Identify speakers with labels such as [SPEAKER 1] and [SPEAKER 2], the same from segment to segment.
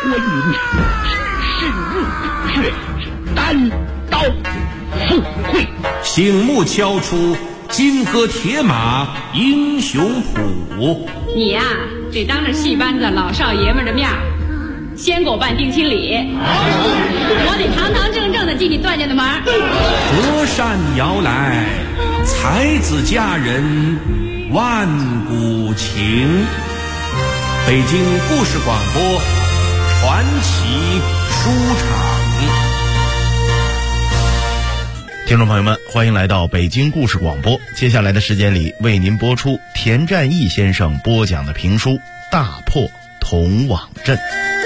[SPEAKER 1] 火云，只是却是单刀赴会。
[SPEAKER 2] 醒目敲出金戈铁马英雄谱。
[SPEAKER 3] 你呀，得当着戏班子老少爷们的面先给我办定亲礼，我得堂堂正正的进你段家的门。
[SPEAKER 2] 隔山摇来，才子佳人万古情。北京故事广播传奇书场。
[SPEAKER 4] 听众朋友们，欢迎来到北京故事广播。接下来的时间里，为您播出田占义先生播讲的评书《大破铜网阵》。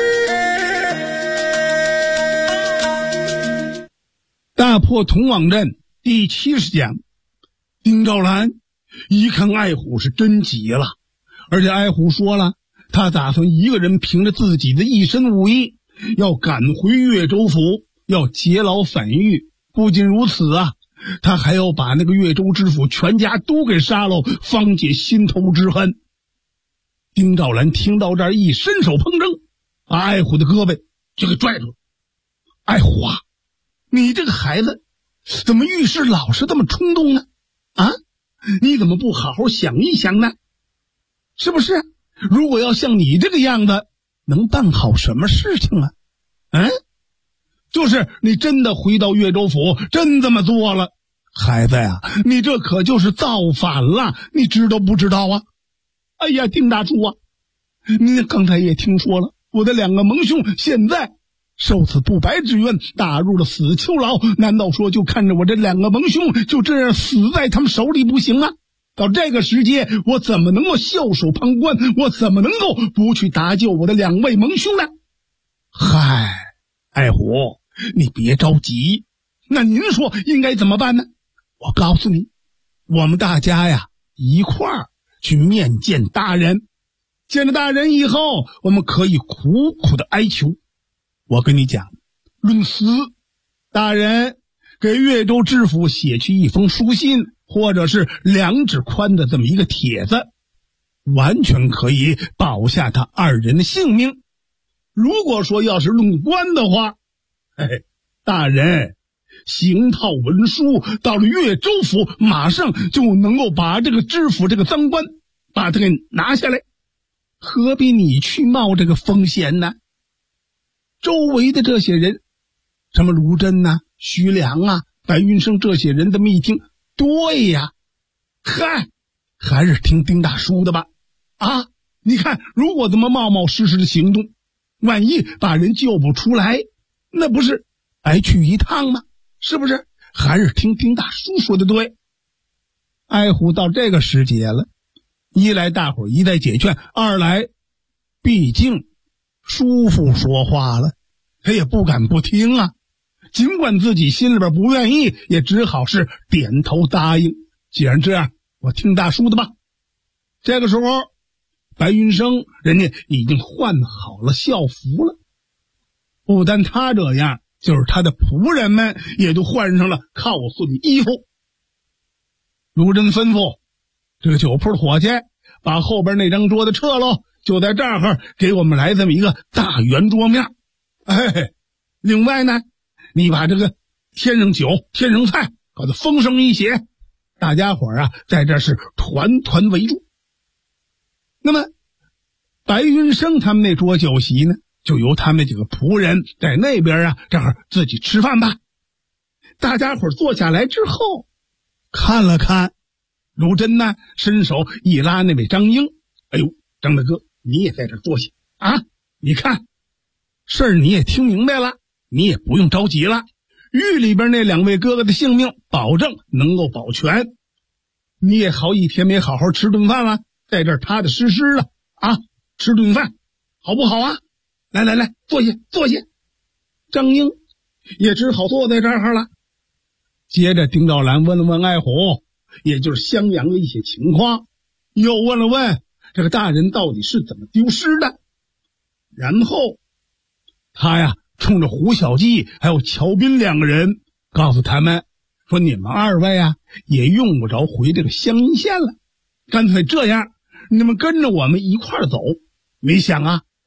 [SPEAKER 5] 大破铜网阵第70讲。丁兆兰一看爱虎是真急了，而且爱虎说了，他打算一个人凭着自己的一身武艺，要赶回岳州府，要劫牢反狱。不仅如此啊，他还要把那个岳州知府全家都给杀了，方解心头之恨。丁兆兰听到这儿，一伸手碰正，把爱虎的胳膊就给拽住了。爱虎啊，你这个孩子怎么遇事老是这么冲动呢？啊，你怎么不好好想一想呢？是不是？如果要像你这个样子，能办好什么事情啊？就是你真的回到岳州府，真这么做了，孩子呀，你这可就是造反了，你知道不知道啊？哎呀，丁大叔啊，您刚才也听说了，我的2个盟兄现在受此不白之冤，打入了死囚牢，难道说就看着我这2个盟兄就这样死在他们手里不行啊？到这个时节，我怎么能够袖手旁观？我怎么能够不去搭救我的2位盟兄呢？嗨，爱虎，你别着急，那您说应该怎么办呢？我告诉你，我们大家呀一块儿去面见大人，见了大人以后，我们可以苦苦的哀求。我跟你讲，论死，大人给岳州知府写去一封书信，或者是2指宽的这么一个帖子，完全可以保下他2人的性命。如果说要是论官的话，大人行套文书到了岳州府，马上就能够把这个知府这个赃官把他给拿下来，何必你去冒这个风险呢？周围的这些人，什么卢真啊、徐良啊、白云生这些人这么一听，对呀，嗨，还是听丁大叔的吧。啊，你看，如果这么冒冒失失的行动，万一把人救不出来，那不是白去一趟吗？是不是？还是听丁大叔说的对。爱虎到这个时节了，一来大伙一再解劝，二来毕竟叔父说话了，他也不敢不听啊。尽管自己心里边不愿意，也只好是点头答应。既然这样，我听大叔的吧。这个时候，白云生人家已经换好了校服了，不单他这样，就是他的仆人们也都换上了靠顺衣服。卢真吩咐这个酒铺的伙计把后边那张桌子撤了，就在这儿给我们来这么一个大圆桌面。另外呢，你把这个添上酒添上菜，搞得丰盛一些，大家伙啊在这是团团围住。那么白云生他们那桌酒席呢，就由他们几个仆人在那边啊这儿自己吃饭吧。大家伙坐下来之后，看了看卢真呢，伸手一拉那位张英，哎呦，张大哥，你也在这坐下啊，你看事儿你也听明白了，你也不用着急了，狱里边那2位哥哥的性命保证能够保全，你也好一天没好好吃顿饭了，在这儿踏踏实实的啊吃顿饭好不好啊？来来来，坐下坐下。张英也只好坐在这儿了。接着丁兆兰问了问爱虎，也就是襄阳的一些情况，又问了问这个大人到底是怎么丢失的。然后他呀冲着胡小记还有乔斌2个人告诉他们说，你们2位啊也用不着回这个襄阴县了，干脆这样，你们跟着我们一块儿走。没想啊，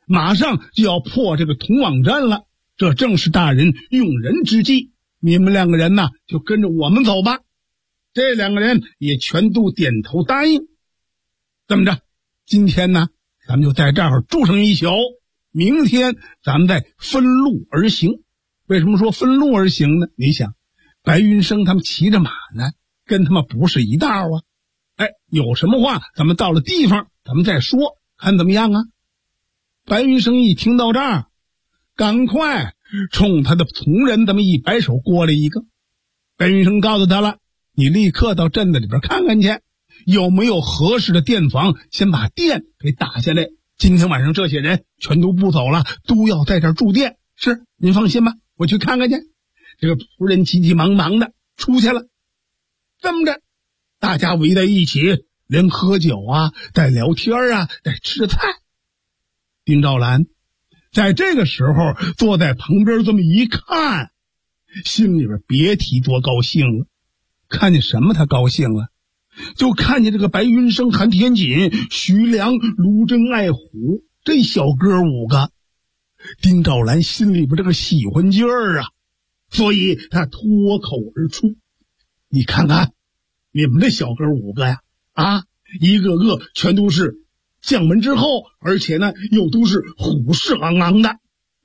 [SPEAKER 5] 马上就要破这个铜网阵了，这正是大人用人之际，你们2个人呢就跟着我们走吧。这2个人也全都点头答应。这么着，今天呢咱们就在这儿住上一宿，明天咱们再分路而行。为什么说分路而行呢？你想，白云生他们骑着马呢，跟他们不是一道啊。有什么话咱们到了地方咱们再说，看怎么样啊？白云生一听到这儿，赶快冲他的从人这么一摆手过来一个。白云生告诉他了，你立刻到镇子里边看看去，有没有合适的店房，先把店给打下来。今天晚上这些人全都不走了，都要在这儿住店。是，您放心吧，我去看看去。这个仆人急急忙忙的出去了。这么着，大家围在一起，连喝酒啊，带聊天啊，带吃菜。丁兆兰在这个时候坐在旁边这么一看，心里边别提多高兴了。看见什么他高兴了？就看见这个白云生、韩天锦、徐良、卢真、爱虎这小哥5个。丁兆兰心里边这个喜欢劲儿啊，所以他脱口而出，你看看你们这小哥5个呀，一个个全都是将门之后，而且呢又都是虎视昂昂的。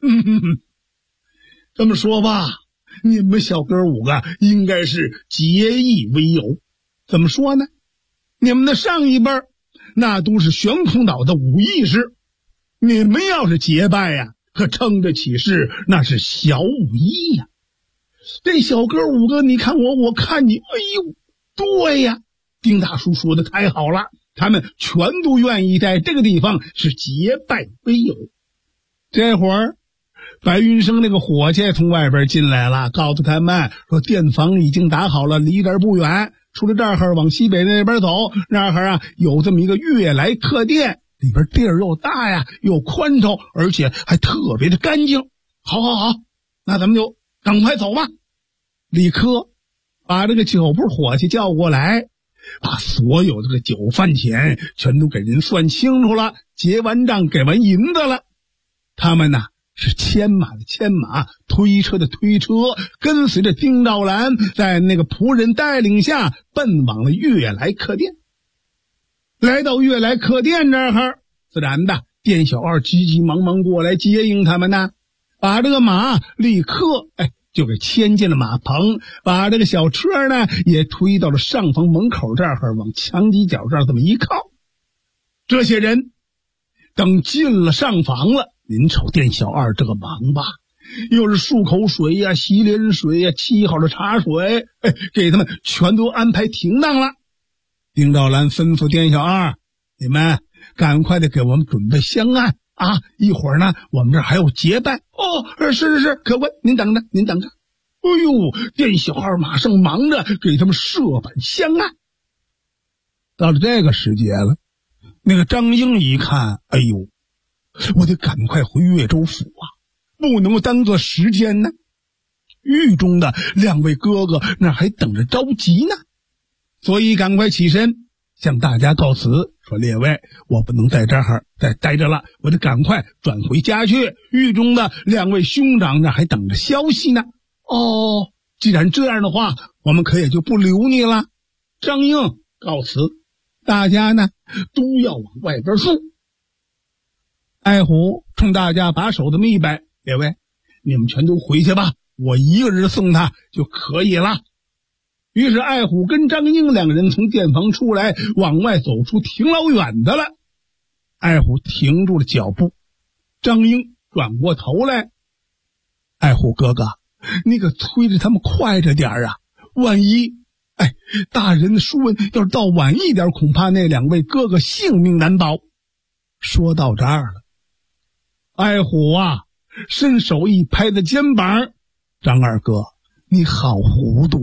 [SPEAKER 5] 这么说吧，你们小哥5个应该是结义为友。怎么说呢？你们的上一辈那都是悬空岛的武义士，你们要是结拜呀，可称得起是那是小武艺呀。这小哥5个，你看我，我看你，对呀，丁大叔说的太好了，他们全都愿意在这个地方是结拜为友。这会儿白云生那个伙计从外边进来了，告诉他们说店房已经打好了，离这儿不远，除了这儿往西北那边走，那儿有这么一个悦来客店，里边地儿又大呀，又宽敞，而且还特别的干净。好，那咱们就赶快走吧。立刻把这个酒铺伙计叫过来，把所有这个酒饭钱全都给人算清楚了，结完账给完银子了。他们呢是牵马的牵马，推车的推车，跟随着丁兆兰在那个仆人带领下奔往了悦来客店。来到悦来客店这儿，自然的店小二急急忙忙过来接应他们呢，把这个马立刻就给牵进了马棚，把这个小车呢也推到了上房门口这儿，往墙犄角这儿这么一靠。这些人等进了上房了，您瞅店小二这个忙吧，又是漱口水呀、洗脸水呀、沏好的茶水，给他们全都安排停当了。丁兆兰吩咐店小二，你们赶快的给我们准备香案一会儿呢我们这儿还有结拜。是，客官您等着。店小二马上忙着给他们设摆香案。到了这个时节了，那个张英一看，我得赶快回岳州府不能够耽搁时间呢。狱中的2位哥哥那还等着着急呢，所以赶快起身向大家告辞，说列位，我不能在这儿再待着了，我得赶快转回家去。狱中的2位兄长那还等着消息呢。既然这样的话，我们可也就不留你了。张英告辞，大家呢都要往外边送。爱虎冲大家把手这么一摆，列位，你们全都回去吧，我一个人送他就可以了。于是爱虎跟张英2个人从店房出来，往外走出挺老远的了。爱虎停住了脚步，张英转过头来，爱虎哥哥，你可催着他们快着点万一大人的书文要是到晚一点，恐怕那2位哥哥性命难保。说到这儿了，爱虎伸手一拍他肩膀，张二哥，你好糊涂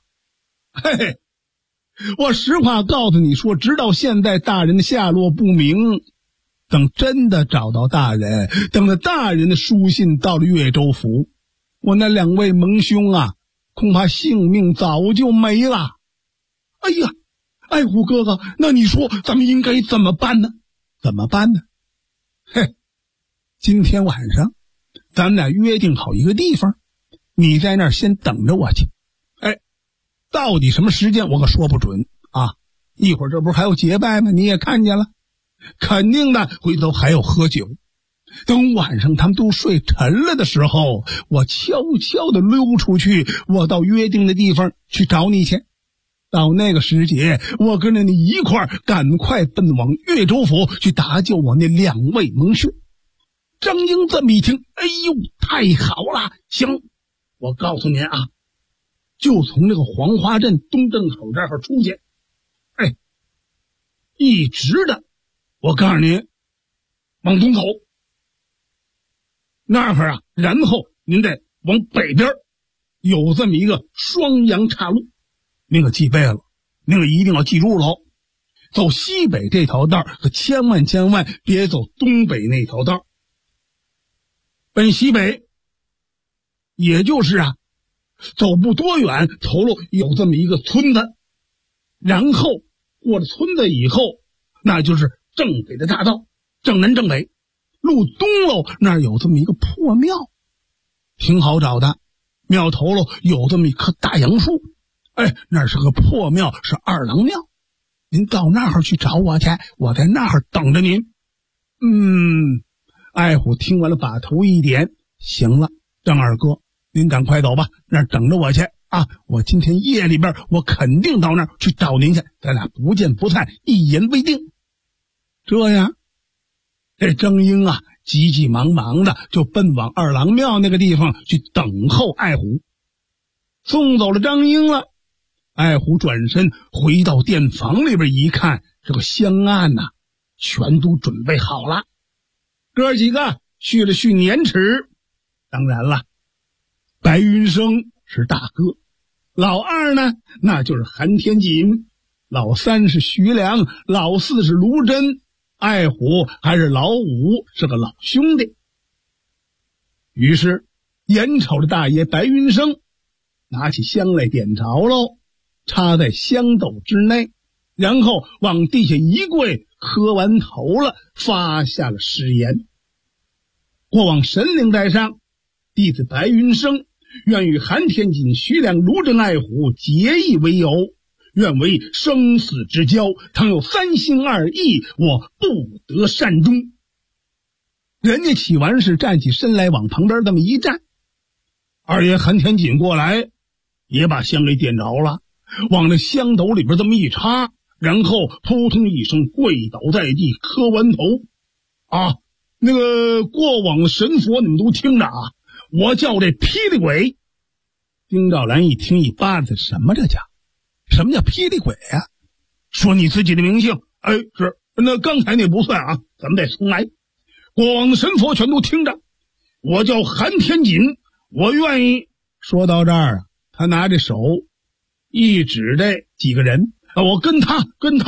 [SPEAKER 5] 我实话告诉你说，直到现在大人的下落不明，等真的找到大人，等着大人的书信到了岳州府，我那2位盟兄恐怕性命早就没了。爱虎哥哥，那你说咱们应该怎么办呢？ 今天晚上咱们俩约定好一个地方，你在那儿先等着我去。到底什么时间我可说不准啊！一会儿这不是还有结拜吗？你也看见了，肯定的，回头还要喝酒。等晚上他们都睡沉了的时候，我悄悄地溜出去，我到约定的地方去找你去。到那个时节，我跟着你一块儿赶快奔往岳州府去搭救我那2位盟兄。张英这么一听，哎呦，太好了！行，我告诉您啊，就从这个黄花镇东正口这儿出去，一直的，我告诉您，往东口那儿啊，然后您得往北边有这么一个双阳岔路，那个记背了，那个一定要记住了。走西北这条道可千万别走东北那条道。奔西北，也就是走不多远，头路有这么一个村子，然后过了村子以后，那就是正北的大道，正南正北。路东喽，那儿有这么一个破庙，挺好找的。庙头喽有这么一棵大杨树，那是个破庙，是二郎庙。您到那儿去找我去，我在那儿等着您。爱虎听完了，把头一点，行了，张二哥，您赶快走吧，那儿等着我去啊！我今天夜里边，我肯定到那儿去找您去，咱俩不见不散，一言为定。这样，这张英急急忙忙的就奔往二郎庙那个地方去等候爱虎。送走了张英了，爱虎转身回到店房里边一看，这个香案全都准备好了。哥几个续了续年齿，当然了，白云生是大哥，老二呢那就是韩天锦，老三是徐良，老四是卢真，爱虎还是老五，是个老兄弟。于是眼瞅着大爷白云生拿起香来点着喽，插在香斗之内，然后往地下一跪，磕完头了，发下了誓言：过往神灵在上，弟子白云生愿与韩天锦、徐良、卢真、爱虎结义为友，愿为生死之交，倘有3心2意，我不得善终。人家起完誓，站起身来，往旁边这么一站。二爷韩天锦过来，也把香给点着了，往那香斗里边这么一插，然后扑通一声跪倒在地，磕完头。那个过往的神佛你们都听着我叫这霹雳鬼。丁兆兰一听一巴子，什么这叫？什么叫霹雳鬼呀？说你自己的名姓。是，那刚才那不算咱们再重来。过往的神佛全都听着，我叫韩天锦，我愿意。说到这儿他拿着手一指这几个人，我跟他，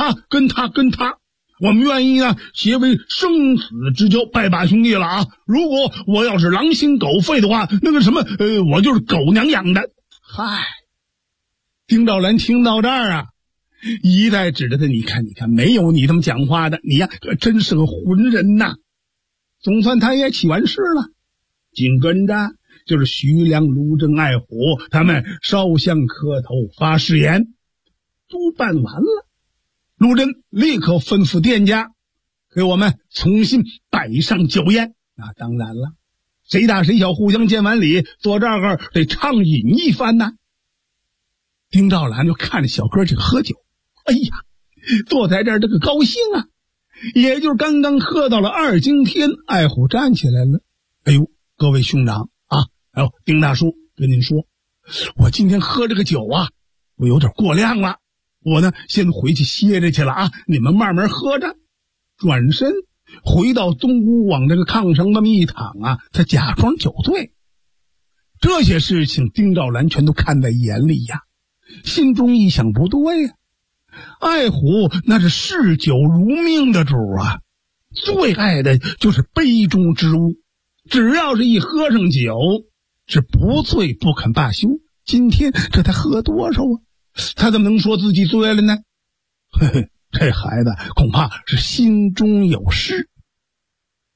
[SPEAKER 5] 我们愿意结为生死之交，拜把兄弟了如果我要是狼心狗肺的话，那个什么我就是狗娘养的。嗨，丁兆兰听到这儿一再指着他，你看没有你这么讲话的，你可真是个浑人总算他也起完誓了，紧跟着就是徐良、卢真、爱虎他们烧香磕头发誓言，都办完了。卢真立刻吩咐店家给我们重新摆上酒宴。当然了，谁大谁小互相见完礼，坐这儿得畅饮一番丁兆兰就看着小哥几个喝酒，坐在这儿这个高兴也就是刚刚喝到了2更天，爱虎站起来了。各位兄长丁大叔，跟您说，我今天喝这个酒我有点过量了，我呢先回去歇着去了你们慢慢喝着。转身回到东屋，往这个炕上那么一躺他假装酒醉。这些事情丁兆兰全都看在眼里心中一想，不对爱虎那是嗜酒如命的主最爱的就是杯中之物，只要是一喝上酒，是不醉不肯罢休。今天这才喝多少他怎么能说自己醉了呢？这孩子恐怕是心中有事。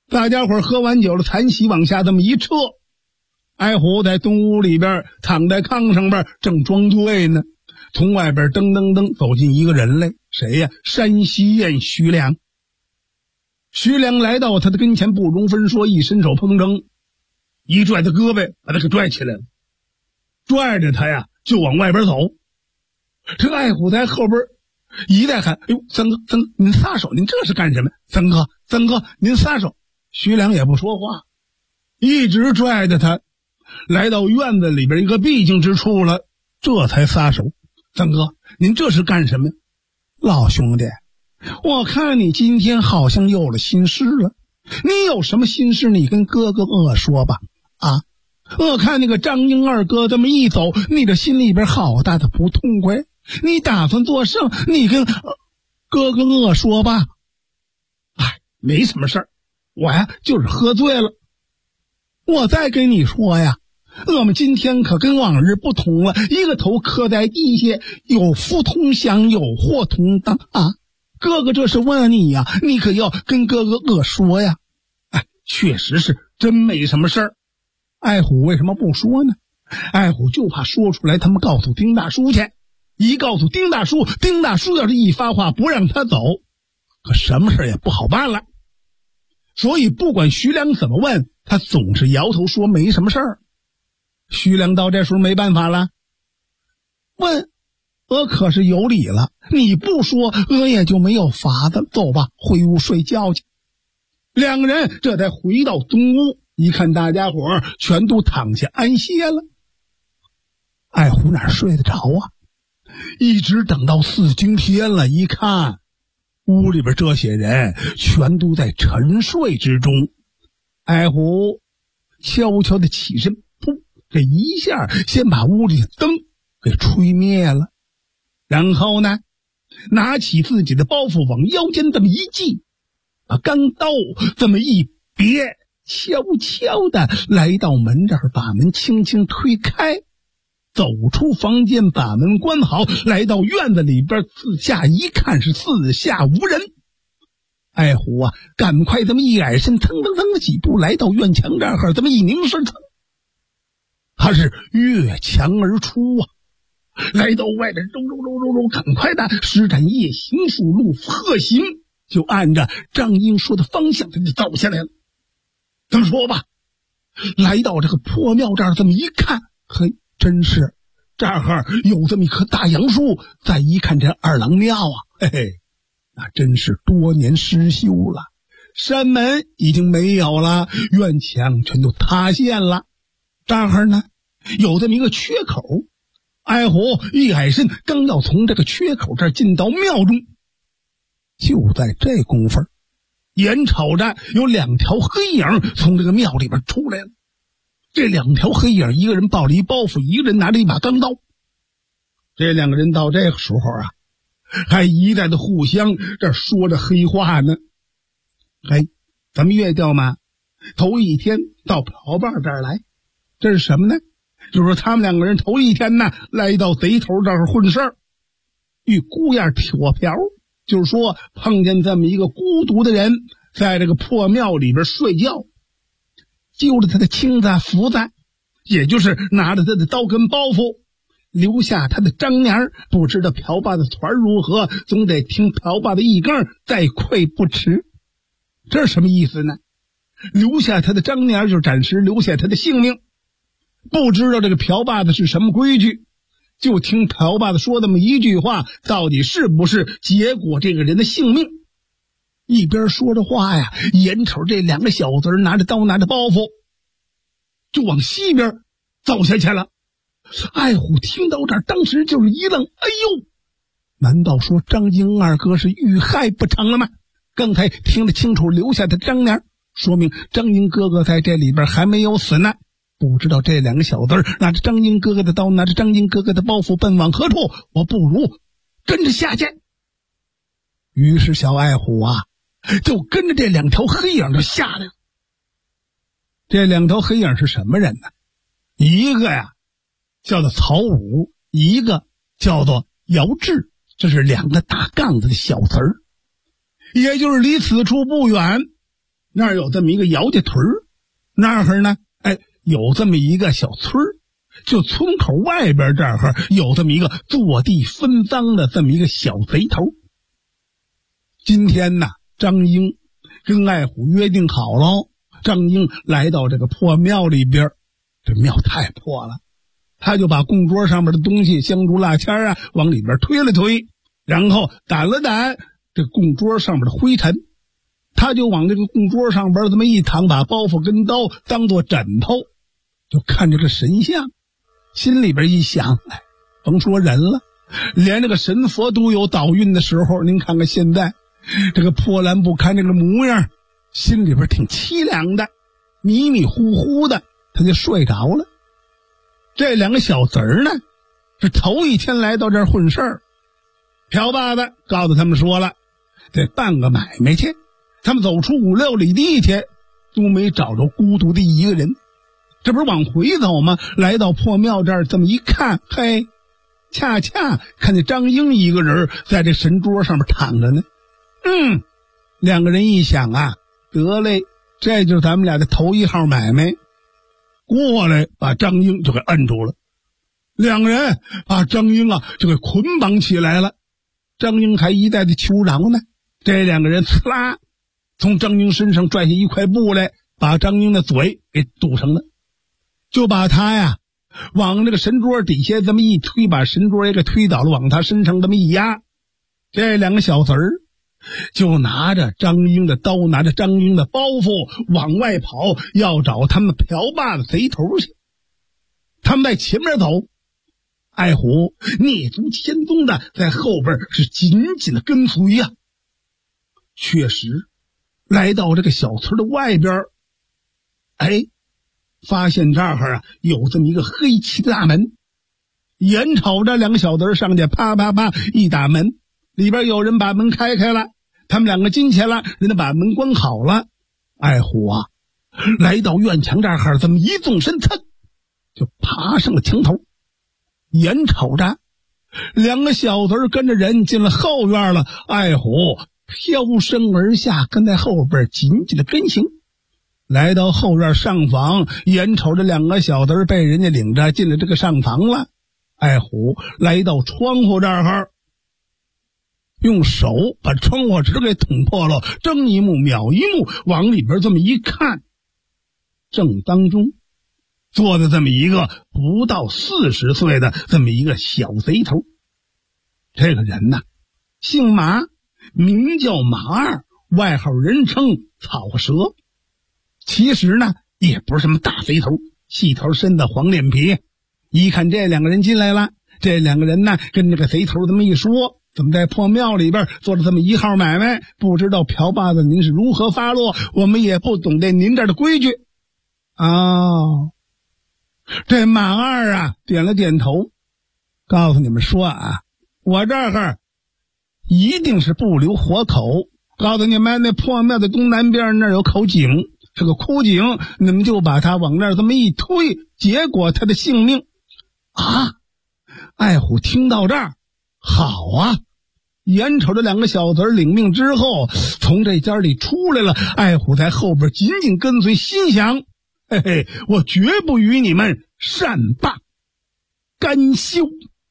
[SPEAKER 5] 大家伙喝完酒了，残席往下这么一撤，艾虎在东屋里边躺在炕上边正装醉呢，从外边噔噔噔走进一个人来，谁呀？山西燕徐良。徐良来到他的跟前，不容分说，一伸手碰扔，一拽他胳膊，把他给拽起来了，拽着他呀就往外边走。这个艾虎在后边一再喊：“哎呦，三哥，您撒手，您这是干什么？三哥，您撒手！”徐良也不说话，一直拽着他，来到院子里边一个僻静之处了，这才撒手。三哥，您这是干什么？老兄弟，我看你今天好像有了心事了，你有什么心事你跟哥哥说吧。啊，我看那个张英二哥这么一走，你这心里边好大的不痛快，你打算做甚？你跟哥哥说吧。哎，没什么事儿，我呀就是喝醉了。我再跟你说呀，我们今天可跟往日不同了，一个头磕在地下，有福同享，有祸同当啊！哥哥这是问你呀，你可要跟哥哥说呀。哎，确实是真没什么事儿。艾虎为什么不说呢？艾虎就怕说出来他们告诉丁大叔去，一告诉丁大叔，丁大叔要是一发话不让他走，可什么事也不好办了。所以不管徐良怎么问，他总是摇头说没什么事儿。徐良到这时候没办法了，问我可是有理了，你不说我也就没有法子，走吧，回屋睡觉去。两个人这才回到东屋，一看大家伙全都躺下安歇了。艾虎哪睡得着啊？一直等到4更天了，一看屋里边这些人全都在沉睡之中。艾虎悄悄地起身，噗，这一下先把屋里的灯给吹灭了，然后呢拿起自己的包袱往腰间这么一系，把钢刀这么一别，悄悄地来到门这儿，把门轻轻推开，走出房间，把门关好，来到院子里边，四下一看是四下无人。艾虎啊，赶快这么一矮身，腾腾腾的几步来到院墙这儿，这么一凝视，他是越墙而出啊，来到外边，赶快的施展夜行术，路鹤行，就按着张英说的方向他就走下来了。咱们说吧，来到这个破庙这儿，这么一看，嘿，真是这儿有这么一棵大杨树，再一看这二郎庙啊，嘿嘿，那真是多年失修了，山门已经没有了，院墙全都塌陷了。这儿呢有这么一个缺口，艾虎一矮身，刚要从这个缺口这儿进到庙中，就在这功夫，眼瞅着有2条黑影从这个庙里边出来了。这2条黑影，一个人抱着一包袱，一个人拿着一把钢刀。这2个人到这个时候啊，还一再的互相这说着黑话呢。哎，咱们岳调嘛，头一天到瓢把这儿来，这是什么呢？就是说他们2个人头一天呢，来到贼头这儿混事儿，与孤雁挑瓢，就是说碰见这么一个孤独的人，在这个破庙里边睡觉，揪着他的青子福子，也就是拿着他的刀跟包袱，留下他的张娘，不知道瓢把的团如何，总得听瓢把的一更，再溃不迟。这是什么意思呢？留下他的张娘，就是暂时留下他的性命。不知道这个瓢把子是什么规矩，就听瓢把子说那么一句话，到底是不是结果这个人的性命。一边说着话呀，眼瞅这2个小子拿着刀拿着包袱就往西边走下去了。艾虎听到这儿，当时就是一愣，哎呦，难道说张英二哥是遇害不成了吗？刚才听得清楚留下的张娘，说明张英哥哥在这里边还没有死呢。不知道这2个小子拿着张英哥哥的刀，拿着张英哥哥的包袱奔往何处，我不如跟着下去。于是小艾虎啊就跟着这2条黑影就下来了。这2条黑影是什么人呢？一个呀叫做曹武，一个叫做姚志，这是2个大杠子的小词儿。也就是离此处不远那儿有这么一个姚家屯儿，那儿呢，有这么一个小村儿，就村口外边这儿有这么一个坐地分赃的这么一个小贼头。今天呢，张英跟爱虎约定好了，张英来到这个破庙里边，这庙太破了，他就把供桌上面的东西，香烛蜡签啊，往里边推了推，然后掸了掸这供桌上面的灰尘，他就往这个供桌上边这么一躺，把包袱跟刀当做枕头，就看这个神像，心里边一想，甭说人了，连这个神佛都有倒运的时候，您看看现在这个破烂不堪这个模样，心里边挺凄凉的，迷迷糊糊的他就睡着了。这两个小子儿呢，是头一天来到这儿混事儿，朴爸爸告诉他们说了，得办个买卖去，他们走出5、6里地去，都没找着孤独的一个人。这不是往回走吗？来到破庙这儿，这么一看，嘿，恰恰看见张英一个人在这神桌上面躺着呢。两个人一想啊，得嘞，这就是咱们俩的头一号买卖，过来把张英就给摁住了。两个人把张英就给捆绑起来了。张英还一再的求饶呢，这两个人呲啦从张英身上拽下一块布来，把张英的嘴给堵上了，就把他往那个神桌底下这么一推，把神桌也给推倒了，往他身上这么一压。这两个小子儿就拿着张英的刀，拿着张英的包袱往外跑，要找他们朴爸的贼头去。他们在前面走，爱虎蹑足潜踪的在后边是紧紧的跟随呀。确实来到这个小村的外边，发现这儿有这么一个黑漆的大门，眼瞅着两个小子上去，啪啪啪一打门，里边有人把门开了，他们两个进去了，人家把门关好了。爱虎来到院墙这儿，这么一纵身，噌就爬上了墙头，眼瞅着两个小子跟着人进了后院了，爱虎飘身而下，跟在后边紧紧的跟行。来到后院上房，眼瞅着两个小子被人家领着进了这个上房了。爱虎来到窗户这儿，用手把窗户纸给捅破了，睁一目秒一目，往里边这么一看，正当中坐的这么一个不到40岁的这么一个小贼头。这个人姓马，名叫马二，外号人称草蛇。其实呢也不是什么大贼头，细头身子，黄脸皮。一看这两个人进来了，这两个人呢跟这个贼头这么一说，怎么在破庙里边做了这么一号买卖，不知道朴爸子您是如何发落，我们也不懂得您这儿的规矩。这马二点了点头，告诉你们说我这儿一定是不留活口，告诉你们那破庙的东南边那儿有口井，是个枯井，你们就把他往那儿这么一推，结果他的性命爱虎听到这儿，好眼瞅着两个小子领命之后从这家里出来了，爱虎在后边紧紧跟随，心想我绝不与你们善罢甘休。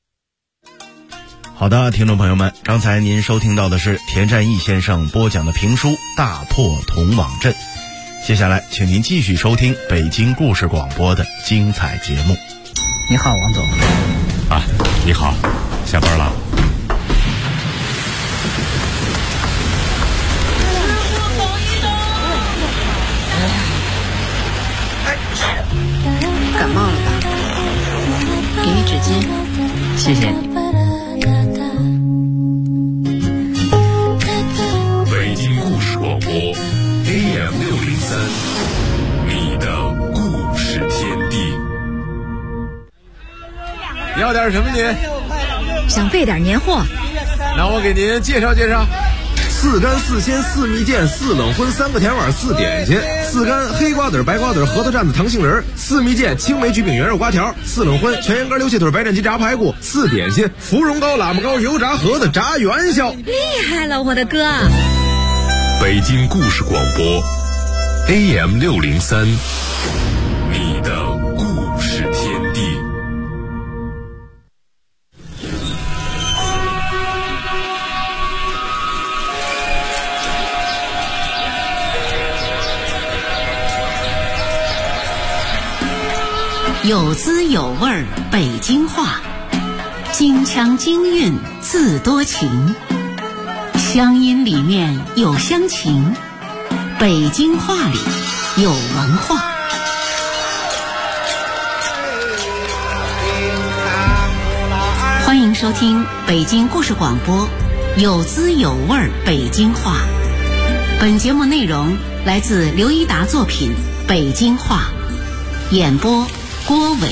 [SPEAKER 4] 好的，听众朋友们，刚才您收听到的是田占义先生播讲的评书《大破铜网阵》。接下来请您继续收听北京故事广播的精彩节目。
[SPEAKER 6] 你好，王总。
[SPEAKER 7] 你好，下班了。
[SPEAKER 8] 感冒了吧？给你纸巾。
[SPEAKER 6] 谢谢你。
[SPEAKER 7] 北京故事广播 AM603，你的故事天地。
[SPEAKER 9] 你要点什么您？
[SPEAKER 8] 想备点年货。
[SPEAKER 9] 那我给您介绍介绍。4干4鲜4蜜饯4冷荤3个甜碗4点心，4干黑瓜子白瓜子核桃蘸子糖杏仁，4蜜饯青梅橘饼圆肉瓜条，4冷荤全羊肝溜蟹腿白斩鸡炸排骨，4点心芙蓉糕喇嘛糕油炸盒子炸元宵。
[SPEAKER 8] 厉害了，我的哥！
[SPEAKER 7] 北京故事广播 AM603，你的故事天地。
[SPEAKER 10] 有滋有味儿北京话，京腔京韵字多情，乡音里面有乡情，北京话里有文化。欢迎收听北京故事广播，有滋有味儿北京话。本节目内容来自刘一达作品《北京话》，演播郭伟。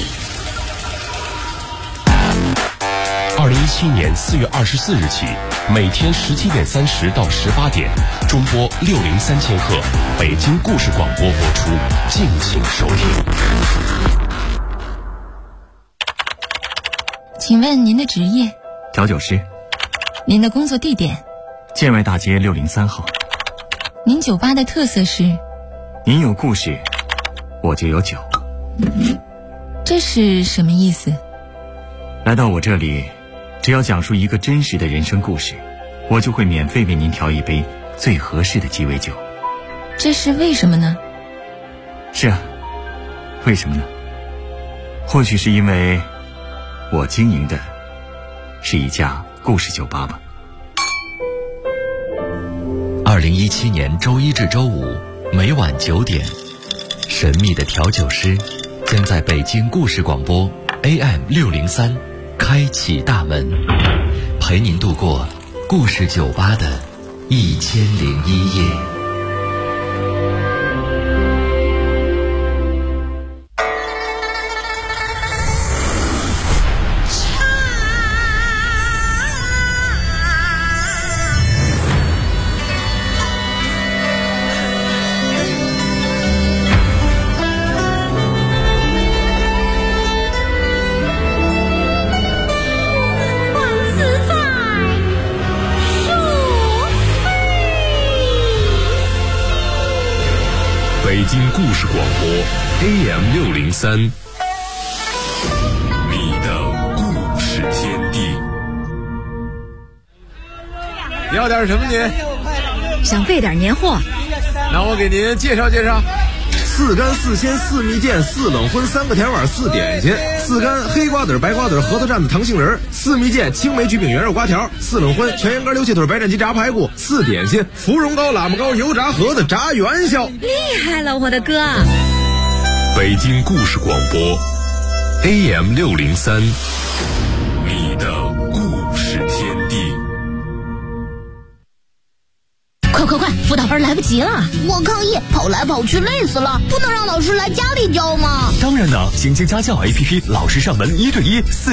[SPEAKER 11] 2017年4月24日起，每天17点30到18点，中波603千赫，北京故事广播播出，敬请收听。
[SPEAKER 12] 请问您的职业？
[SPEAKER 13] 调酒师。
[SPEAKER 12] 您的工作地点？
[SPEAKER 13] 建外大街603号。
[SPEAKER 12] 您酒吧的特色是？
[SPEAKER 13] 您有故事，我就有酒。
[SPEAKER 12] 这是什么意思？
[SPEAKER 13] 来到我这里，只要讲述一个真实的人生故事，我就会免费为您调一杯最合适的鸡尾酒。
[SPEAKER 12] 这是为什么呢？
[SPEAKER 13] 是啊，为什么呢？或许是因为我经营的是一家故事酒吧吧。
[SPEAKER 14] 2017年周一至周五每晚9点，神秘的调酒师将在北京故事广播 AM603 开启大门，陪您度过故事酒吧的1001夜。
[SPEAKER 7] 北京故事广播 AM603，你的故事天地。
[SPEAKER 9] 你要点什么您？
[SPEAKER 8] 想备点年货，
[SPEAKER 9] 那我给您介绍介绍。4干4鲜4蜜饯4冷荤3个甜碗4点心，4干黑瓜子白瓜子核桃蘸子糖杏仁，4蜜饯青梅菊饼圆肉瓜条，4冷荤全羊肝溜切腿白斩鸡炸排骨，4点心芙蓉糕喇嘛糕油炸盒子炸元宵。
[SPEAKER 8] 厉害了我的哥！
[SPEAKER 7] 北京故事广播 AM603，你的故事天地。
[SPEAKER 15] 快，辅导班来不及了！我抗议，跑来跑去累死了，不能让老师来家里教吗？
[SPEAKER 11] 当然能，行经家教 APP， 老师上门1对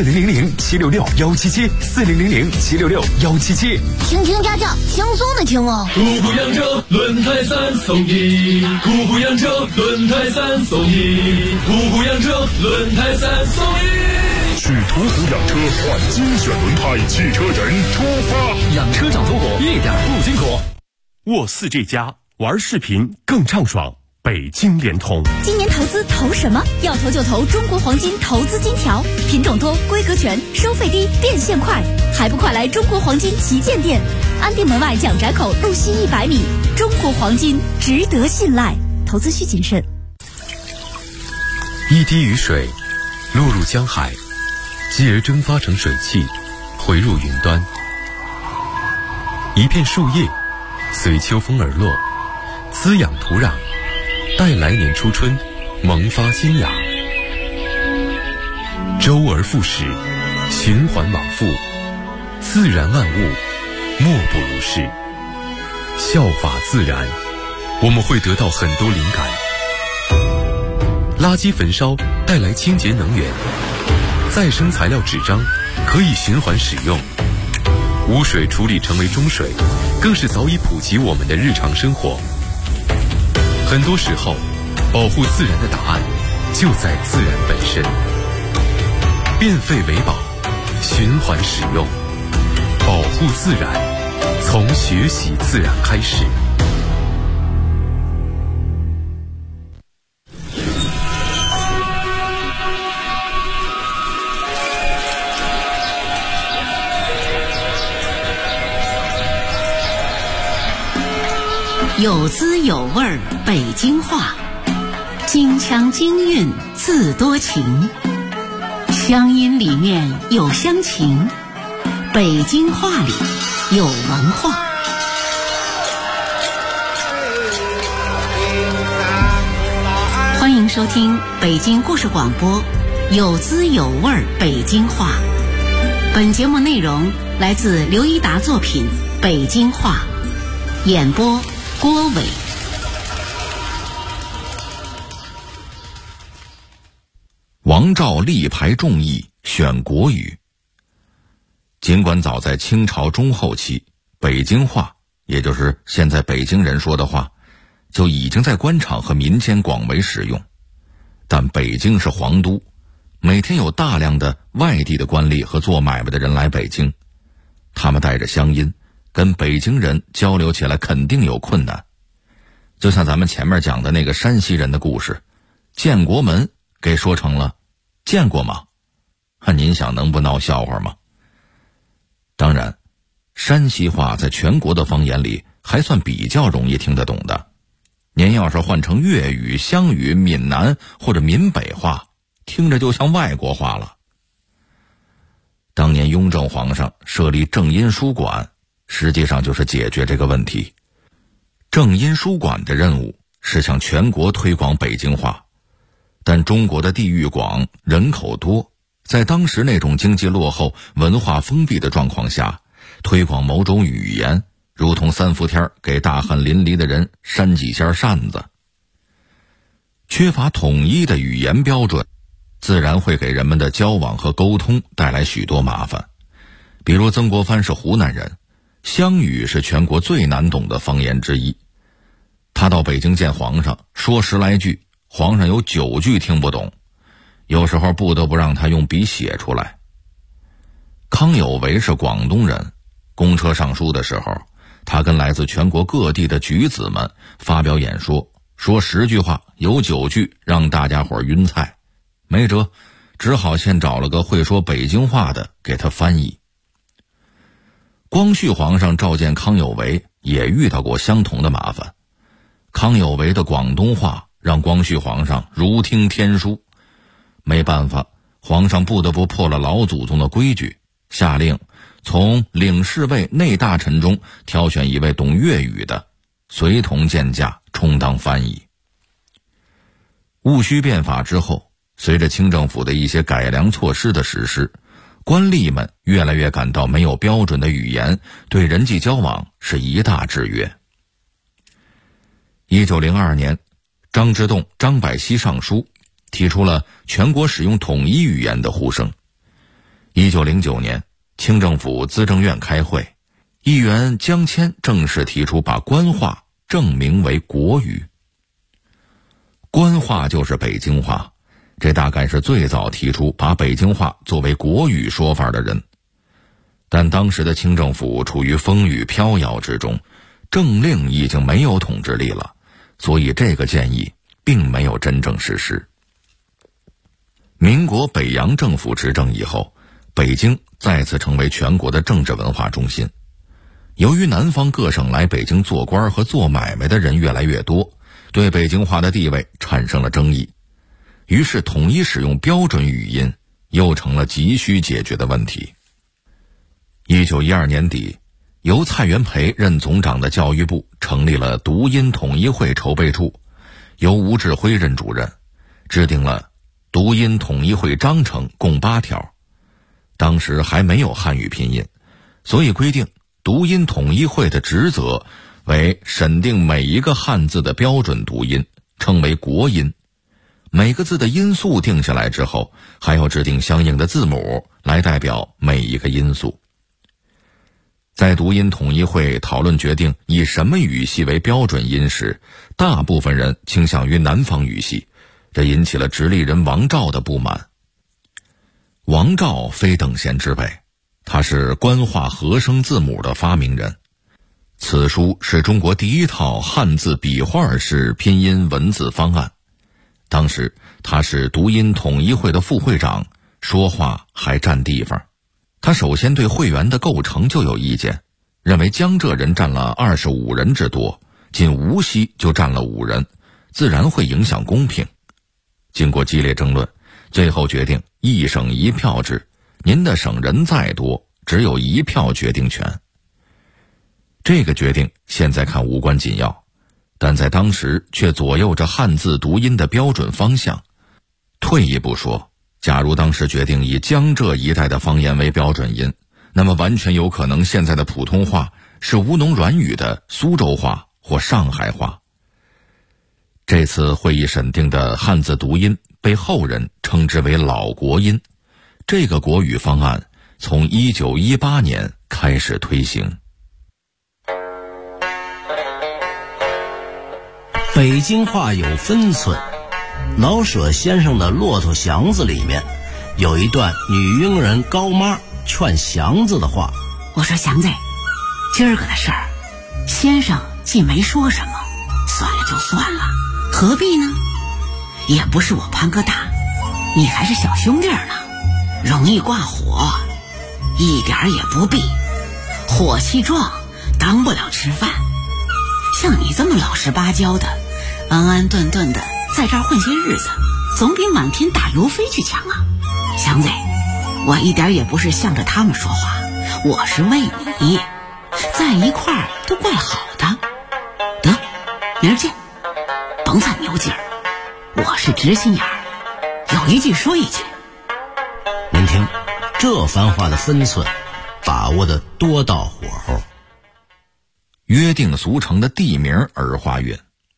[SPEAKER 11] 1，4000-766-177，4000-766-177。
[SPEAKER 15] 行经家教，轻松的轻哦。
[SPEAKER 16] 苦不扬州轮胎3送1，苦不扬州轮胎3送1，苦不扬州轮胎3送1。
[SPEAKER 7] 去途虎养车换精选轮胎，汽车人出发。
[SPEAKER 11] 养车找途虎一点不辛苦。沃4这家玩视频更畅爽，北京联通。
[SPEAKER 17] 今年投资投什么？要投就投中国黄金投资金条，品种多，规格全，收费低，变现快，还不快来中国黄金旗舰店？安定门外蒋宅口路西100米，中国黄金值得信赖，投资需谨慎。
[SPEAKER 18] 一滴雨水落入江海，继而蒸发成水汽，回入云端。一片树叶随秋风而落，滋养土壤，待来年初春萌发新芽。周而复始，循环往复，自然万物莫不如是。效法自然，我们会得到很多灵感。垃圾焚烧带来清洁能源，再生材料纸张可以循环使用，污水处理成为中水，更是早已普及我们的日常生活。很多时候，保护自然的答案就在自然本身。变废为宝，循环使用，保护自然，从学习自然开始。
[SPEAKER 10] 有滋有味北京话，京腔京韵字多情，乡音里面有乡情，北京话里有文化。欢迎收听北京故事广播，有滋有味北京话。本节目内容来自刘一达作品《北京话》，演播郭伟。
[SPEAKER 14] 王照力排众议选国语。尽管早在清朝中后期，北京话，也就是现在北京人说的话，就已经在官场和民间广为使用，但北京是皇都，每天有大量的外地的官吏和做买卖的人来北京，他们带着乡音，跟北京人交流起来肯定有困难。就像咱们前面讲的那个山西人的故事，建国门给说成了见过吗？您想能不闹笑话吗？当然，山西话在全国的方言里还算比较容易听得懂的。您要是换成粤语、湘语、闽南或者闽北话，听着就像外国话了。当年雍正皇上设立正音书馆，实际上就是解决这个问题。正音书馆的任务是向全国推广北京话，但中国的地域广，人口多，在当时那种经济落后、文化封闭的状况下，推广某种语言如同三伏天给大汗淋漓的人扇几下扇子。缺乏统一的语言标准，自然会给人们的交往和沟通带来许多麻烦。比如曾国藩是湖南人，湘语是全国最难懂的方言之一。他到北京见皇上，说10来句，皇上有9句听不懂，有时候不得不让他用笔写出来。康有为是广东人，公车上书的时候，他跟来自全国各地的举子们发表演说，说10句话，有9句让大家伙晕菜，没辙，只好先找了个会说北京话的给他翻译。光绪皇上召见康有为，也遇到过相同的麻烦。康有为的广东话让光绪皇上如听天书，没办法，皇上不得不破了老祖宗的规矩，下令从领侍卫内大臣中挑选一位懂粤语的，随同见驾充当翻译。戊戌变法之后，随着清政府的一些改良措施的实施，官吏们越来越感到没有标准的语言对人际交往是一大制约。1902年，张之洞、张百熙上书，提出了全国使用统一语言的呼声。1909年，清政府资政院开会，议员江谦正式提出把官话正名为国语。官话就是北京话，这大概是最早提出把北京话作为国语说法的人。但当时的清政府处于风雨飘摇之中，政令已经没有统治力了，所以这个建议并没有真正实施。民国北洋政府执政以后，北京再次成为全国的政治文化中心。由于南方各省来北京做官和做买卖的人越来越多，对北京话的地位产生了争议，于是统一使用标准语音又成了急需解决的问题。1912年底，由蔡元培任总长的教育部成立了读音统一会筹备处，由吴志辉任主任，制定了读音统一会章程共8条。当时还没有汉语拼音，所以规定读音统一会的职责为审定每一个汉字的标准读音，称为国音。每个字的音素定下来之后，还要制定相应的字母来代表每一个音素。在读音统一会讨论决定以什么语系为标准音时，大部分人倾向于南方语系，这引起了直隶人王照的不满。王照非等闲之辈，他是官话合声字母的发明人。此书是中国第一套汉字笔画式拼音文字方案。当时他是读音统一会的副会长，说话还占地方。他首先对会员的构成就有意见，认为江浙人占了25人之多，
[SPEAKER 19] 仅无锡就占了5人，自然会影响公平。经过激烈争论，最后决定1省1票制，您的省人再多，只有1票决定权。这个决定现在看无关紧要，但在当时却左右着汉字读音的标准方向。退一步说，假如当时决定以江浙一带的方言为标准音，那么完全有可能现在的普通话是吴侬软语的苏州话或上海话。这次会议审定的汉字读音被后人称之为老国音，这个国语方案从1918年开始推行。
[SPEAKER 20] 北京话有分寸，老舍先生的《骆驼祥子》里面有一段女佣人高妈劝祥子的话。
[SPEAKER 10] 我说祥子，今儿个的事儿，先生既没说什么，算了就算了，何必呢？也不是我潘哥大，你还是小兄弟呢，容易挂火，一点也不必。火气壮，当不了吃饭。像你这么老实巴交的，安安顿顿的在这儿混些日子，总比满天打油飞去强啊！祥子，我一点也不是向着他们说话，我是为你，在一块儿都怪好的。得，明儿见，甭犯牛劲儿，我是直心眼儿，有一句说一句。
[SPEAKER 20] 您听，这番话的分寸把握的多到火候。
[SPEAKER 19] 约定俗成的地名儿化韵，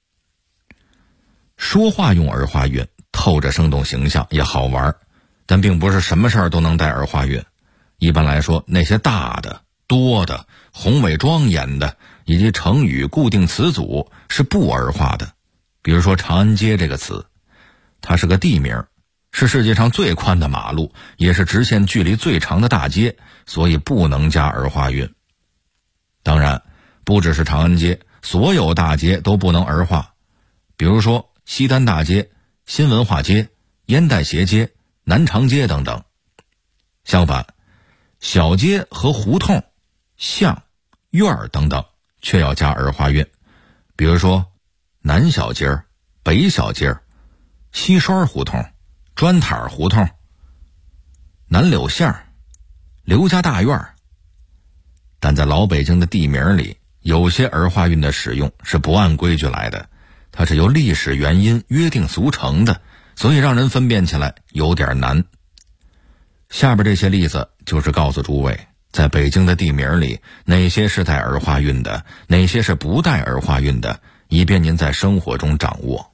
[SPEAKER 19] 说话用儿化韵，透着生动形象，也好玩，但并不是什么事儿都能带儿化韵。一般来说，那些大的、多的、宏伟庄严的，以及成语固定词组是不儿化的。比如说长安街这个词，它是个地名，是世界上最宽的马路，也是直线距离最长的大街，所以不能加儿化韵。当然不只是长安街，所有大街都不能儿化。比如说西单大街、新文化街、烟袋斜街、南长街等等。相反，小街和胡同、巷、院儿等等却要加儿化韵。比如说南小街、北小街、西栓胡同、砖塔胡同、南柳巷、刘家大院。但在老北京的地名里，有些儿化韵的使用是不按规矩来的，它是由历史原因约定俗成的，所以让人分辨起来有点难。下边这些例子就是告诉诸位，在北京的地名里，哪些是带儿化韵的，哪些是不带儿化韵的，以便您在生活中掌握。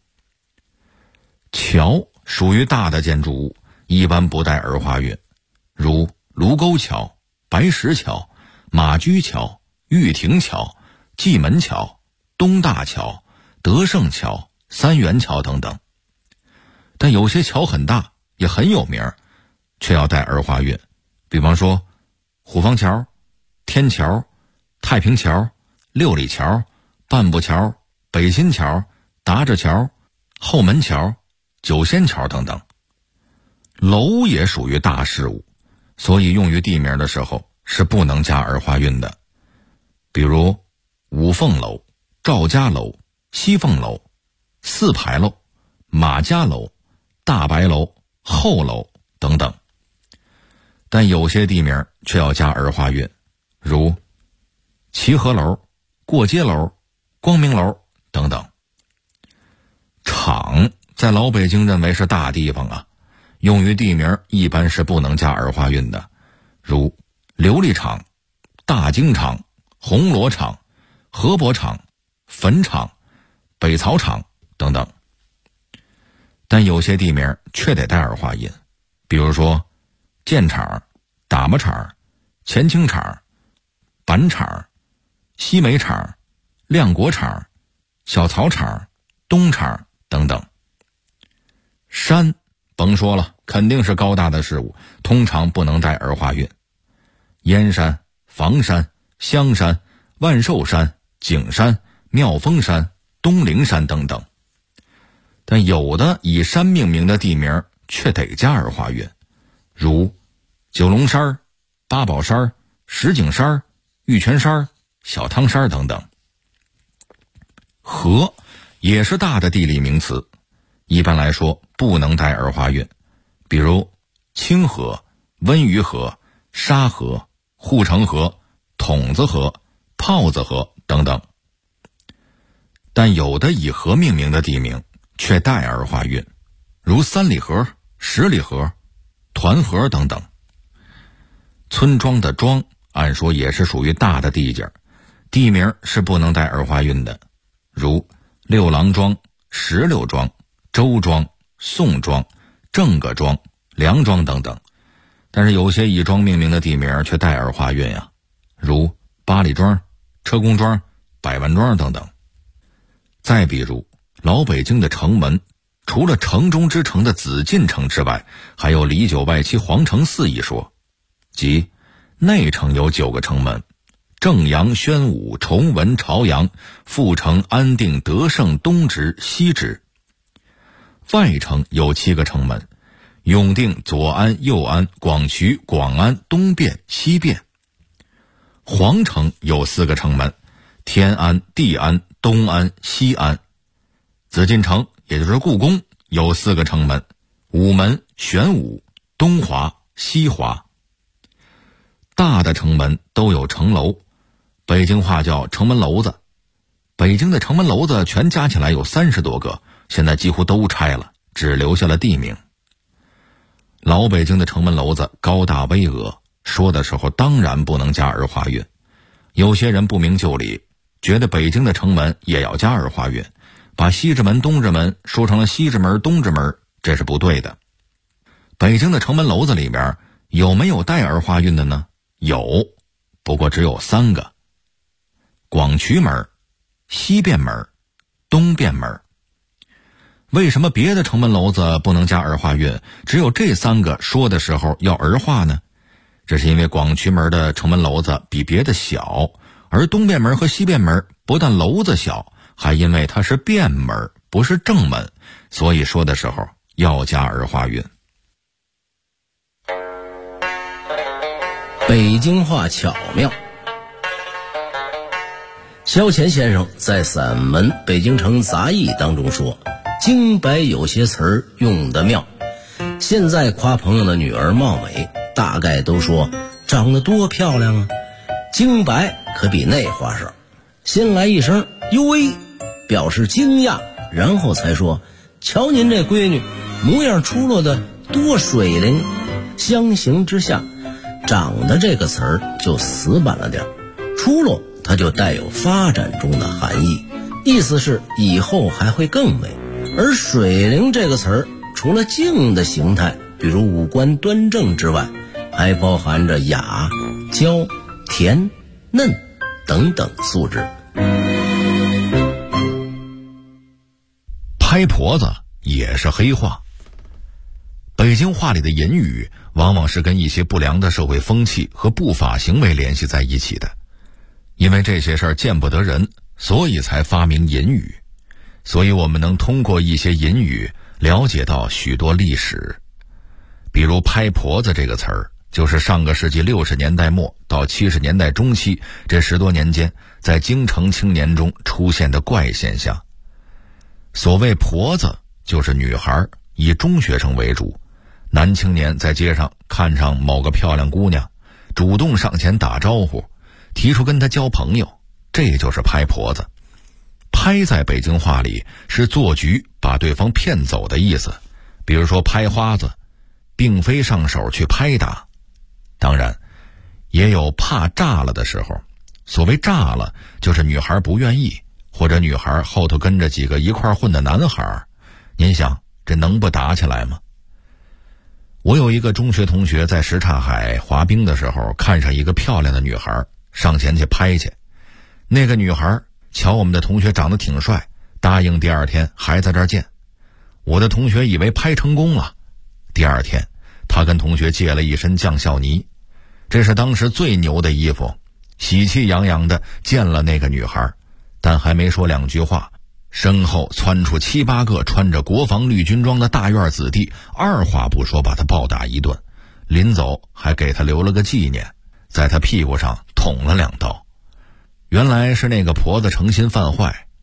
[SPEAKER 19] 桥属于大的建筑物，一般不带儿化韵，如卢沟桥、白石桥、马驹桥、玉亭桥、蓟门桥、东大桥、德胜桥、三元桥等等。但有些桥很大，也很有名，却要带儿化韵。比方说虎坊桥、天桥、太平桥、六里桥、半步桥、北新桥、达着桥、后门桥、九仙桥等等。楼也属于大事物，所以用于地名的时候是不能加儿化韵的。比如五凤楼、赵家楼、西凤楼、四牌楼、马家楼、大白楼、后楼等等。但有些地名却要加儿化韵，如齐河楼、过街楼、光明楼等等。厂在老北京认为是大地方啊，用于地名一般是不能加儿化韵的，如琉璃厂、大京厂、红螺厂、河伯厂、坟场、北草场等等。但有些地名却得带儿化音，比如说建厂、打磨厂、前清厂、板厂、西煤厂、亮国厂、小曹厂、东厂等等。山甭说了，肯定是高大的事物，通常不能带儿化韵。燕山、房山、香山、万寿山、景山、妙峰山、东陵山等等。但有的以山命名的地名却得加儿化韵，如九龙山、八宝山、石景山、玉泉山、小汤山等等。 河也是大的地理名词，一般来说不能带儿化韵，比如清河、温榆河、沙河、护城河、筒子河、炮子河等等。但有的以河命名的地名却带儿化韵，如三里河、十里河、团河等等。村庄的庄按说也是属于大的地界，地名是不能带儿化韵的，如六郎庄、石榴庄、周庄、宋庄、郑个庄、梁庄等等。但是有些以庄命名的地名却带儿化韵呀，如八里庄、车公庄、百万庄等等。再比如老北京的城门，除了城中之城的紫禁城之外，还有里九外七皇城四一说，即内城有9个城门：正阳、宣武、崇文、朝阳、阜城、安定、德胜、东直、西直；外城有7个城门：永定、左安、右安、广渠、广安、东便、西便；皇城有4个城门：天安、地安、东安、西安；紫禁城也就是故宫有4个城门：午门、玄武、东华、西华。大的城门都有城楼，北京话叫城门楼子。北京的城门楼子全加起来有30多个，现在几乎都拆了，只留下了地名。老北京的城门楼子高大巍峨，说的时候当然不能加儿化韵。有些人不明就里，觉得北京的城门也要加儿化韵，把西直门、东直门说成了西直门、东直门，这是不对的。北京的城门楼子里面有没有带儿化韵的呢？有，不过只有3个：广渠门、西便门、东便门。为什么别的城门楼子不能加儿化韵，只有这3个说的时候要儿化呢？这是因为广渠门的城门楼子比别的小，而东便门和西便门不但楼子小，还因为它是便门不是正门，所以说的时候要加儿化韵。
[SPEAKER 20] 北京话巧妙。萧乾先生在散文《北京城杂艺》当中说，京白有些词儿用得妙。现在夸朋友的女儿貌美，大概都说长得多漂亮啊。京白可比那话少，先来一声哟喂，表示惊讶，然后才说瞧您这闺女模样出落的多水灵。相形之下，长得这个词儿就死板了点，出落它就带有发展中的含义，意思是以后还会更美。而水灵这个词儿除了静的形态，比如五官端正之外，还包含着雅、娇、甜、嫩等等素质。
[SPEAKER 19] 拍婆子也是黑话。北京话里的淫语往往是跟一些不良的社会风气和不法行为联系在一起的，因为这些事儿见不得人，所以才发明淫语。所以我们能通过一些淫语了解到许多历史。比如拍婆子这个词儿，就是上个世纪60年代末到70年代中期这10多年间，在京城青年中出现的怪现象。所谓婆子，就是女孩，以中学生为主，男青年在街上看上某个漂亮姑娘，主动上前打招呼，提出跟她交朋友，这就是拍婆子。拍在北京话里是做局把对方骗走的意思，比如说拍花子，并非上手去拍打。当然也有怕炸了的时候，所谓炸了就是女孩不愿意，或者女孩后头跟着几个一块混的男孩，您想这能不打起来吗？我有一个中学同学在什刹海滑冰的时候，看上一个漂亮的女孩，上前去拍去。那个女孩瞧我们的同学长得挺帅，答应第2天还在这儿见。我的同学以为拍成功了，第2天他跟同学借了一身将校呢，这是当时最牛的衣服，喜气洋洋的见了那个女孩，但还没说2句话，身后窜出7、8个穿着国防绿军装的大院子弟，二话不说把他暴打一顿，临走还给他留了个纪念，在他屁股上捅了2刀。原来是那个婆子诚心犯坏，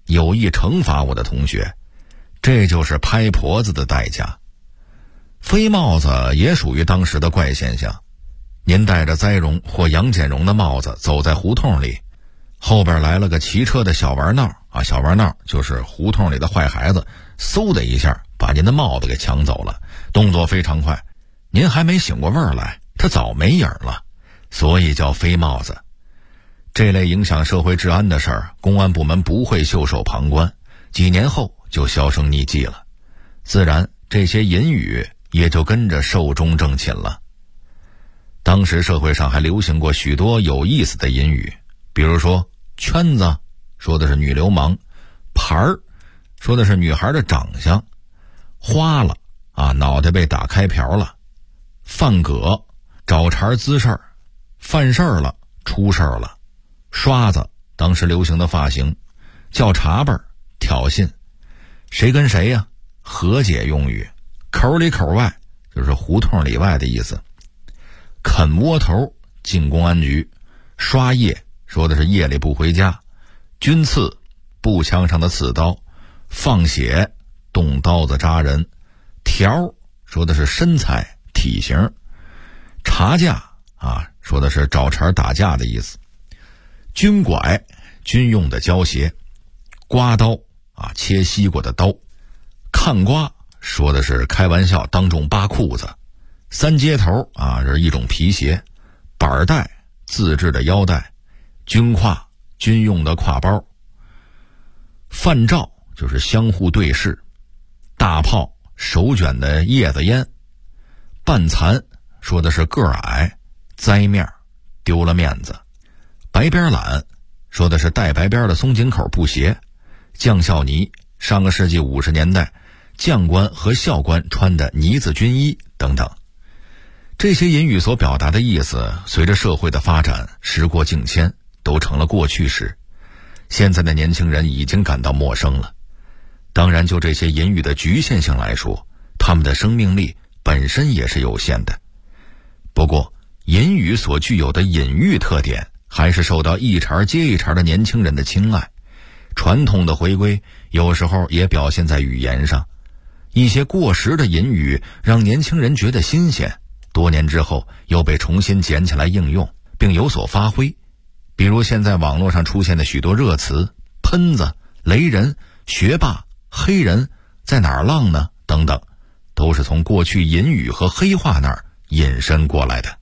[SPEAKER 19] 有意惩罚我的同学，这就是拍婆子的代价。飞帽子也属于当时的怪现象。您戴着栽绒或杨戬绒的帽子走在胡同里，后边来了个骑车的小玩闹啊，小玩闹就是胡同里的坏孩子，嗖的一下把您的帽子给抢走了，动作非常快，您还没醒过味儿来，他早没影了，所以叫飞帽子。这类影响社会治安的事儿，公安部门不会袖手旁观，几年后就销声匿迹了，自然这些隐语也就跟着寿终正寝了。当时社会上还流行过许多有意思的隐语，比如说圈子说的是女流氓，牌儿说的是女孩的长相，花了啊，脑袋被打开瓢了，饭葛找茬滋事儿，犯事儿了出事儿了，刷子当时流行的发型，叫茶辈挑衅，谁跟谁呀，和解用语，口里口外就是胡同里外的意思。啃窝头进公安局，刷夜说的是夜里不回家，军刺步枪上的刺刀，放血动刀子扎人，条说的是身材体型，查架啊说的是找茬打架的意思，军拐军用的胶鞋，刮刀啊切西瓜的刀，看瓜说的是开玩笑当众扒裤子，三接头啊是一种皮鞋，板带自制的腰带，军挎军用的挎包，饭照就是相互对视，大炮手卷的叶子烟，半残说的是个儿矮栽面丢了面子，白边懒说的是带白边的松紧口布鞋，将校呢上个世纪50年代将官和校官穿的呢子军衣等等。这些隐语所表达的意思，随着社会的发展，时过境迁，都成了过去式。现在的年轻人已经感到陌生了。当然，就这些隐语的局限性来说，他们的生命力本身也是有限的。不过，隐语所具有的隐喻特点，还是受到一茬接一茬的年轻人的青睐。传统的回归，有时候也表现在语言上。一些过时的隐语，让年轻人觉得新鲜。多年之后又被重新捡起来应用，并有所发挥。比如现在网络上出现的许多热词，喷子、雷人、学霸、黑人，在哪儿浪呢等等，都是从过去隐语和黑话那儿引申过来的。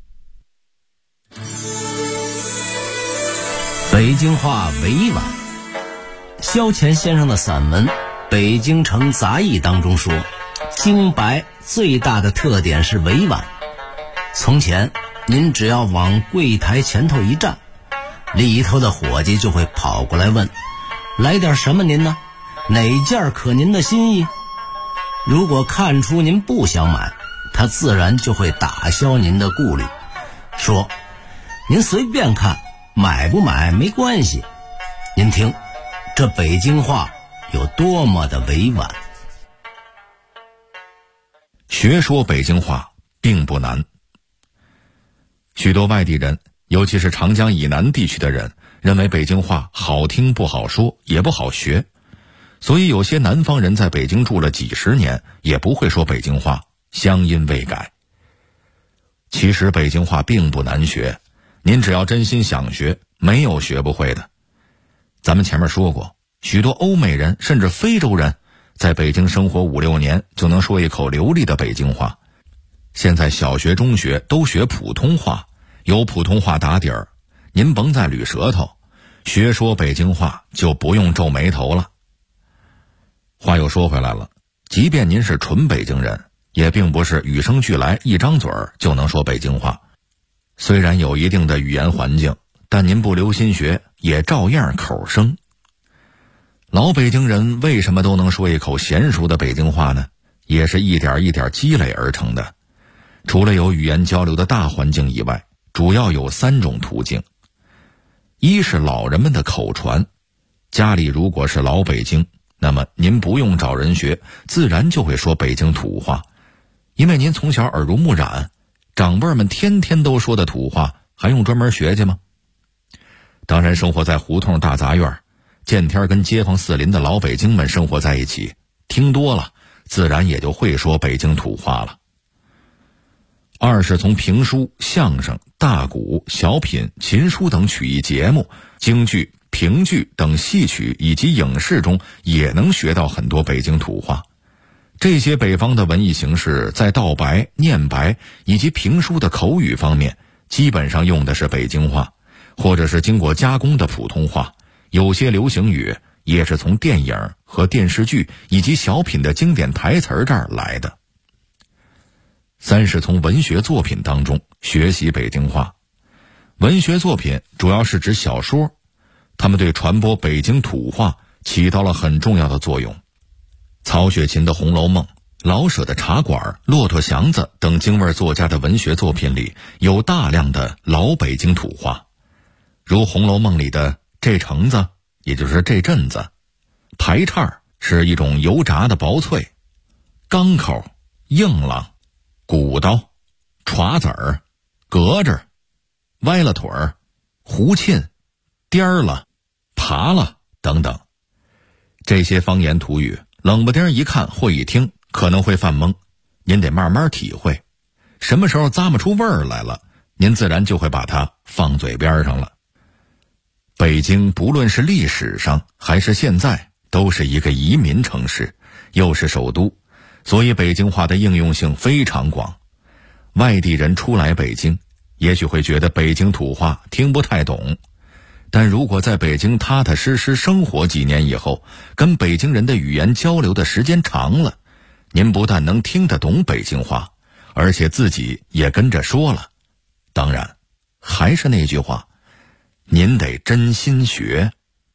[SPEAKER 20] 北京话委婉。萧乾先生的散文《北京城杂役》当中说，京白最大的特点是委婉。从前您只要往柜台前头一站，里头的伙计就会跑过来问，来点什么您呢？哪件可您的心意？如果看出您不想买，他自然就会打消您的顾虑，说您随便看，买不买没关系。您听这北京话有多么的委婉。
[SPEAKER 19] 学说北京话并不难。许多外地人，尤其是长江以南地区的人，认为北京话好听不好说，也不好学，所以有些南方人在北京住了几十年，也不会说北京话，乡音未改。其实北京话并不难学，您只要真心想学，没有学不会的。咱们前面说过，许多欧美人甚至非洲人在北京生活5、6年就能说一口流利的北京话。现在小学中学都学普通话，有普通话打底儿，您甭再捋舌头，学说北京话就不用皱眉头了。话又说回来了，即便您是纯北京人，也并不是与生俱来一张嘴儿就能说北京话。虽然有一定的语言环境，但您不留心学，也照样口生。老北京人为什么都能说一口娴熟的北京话呢？也是一点一点积累而成的。除了有语言交流的大环境以外，主要有3种途径。一是老人们的口传，家里如果是老北京，那么您不用找人学，自然就会说北京土话，因为您从小耳濡目染，长辈们天天都说的土话，还用专门学去吗？当然，生活在胡同大杂院， 见天跟街坊四邻的老北京们生活在一起，听多了自然也就会说北京土话了。二是从评书、相声、大鼓、小品、琴书等曲艺节目、京剧、评剧等戏曲以及影视中也能学到很多北京土话。这些北方的文艺形式在道白、念白以及评书的口语方面基本上用的是北京话，或者是经过加工的普通话，有些流行语也是从电影和电视剧以及小品的经典台词这儿来的。三是从文学作品当中学习北京话。文学作品主要是指小说，他们对传播北京土话起到了很重要的作用。曹雪芹的《红楼梦》、老舍的《茶馆》、骆驼祥子等京味作家的文学作品里有大量的老北京土话，如《红楼梦》里的这橙子，也就是这阵子；排叉是一种油炸的薄脆；钢口、硬朗、鼓刀、歘子儿、隔着、歪了腿儿、胡沁、颠儿了、爬了等等。这些方言土语冷不丁一看或一听可能会犯懵，您得慢慢体会，什么时候咂摸出味儿来了，您自然就会把它放嘴边上了。北京不论是历史上还是现在都是一个移民城市，又是首都，所以北京话的应用性非常广。外地人初来北京，也许会觉得北京土话听不太懂，但如果在北京踏踏实实生活几年以后，跟北京人的语言交流的时间长了，您不但能听得懂北京话，而且自己也跟着说了。当然，还是那句话，您得真心学。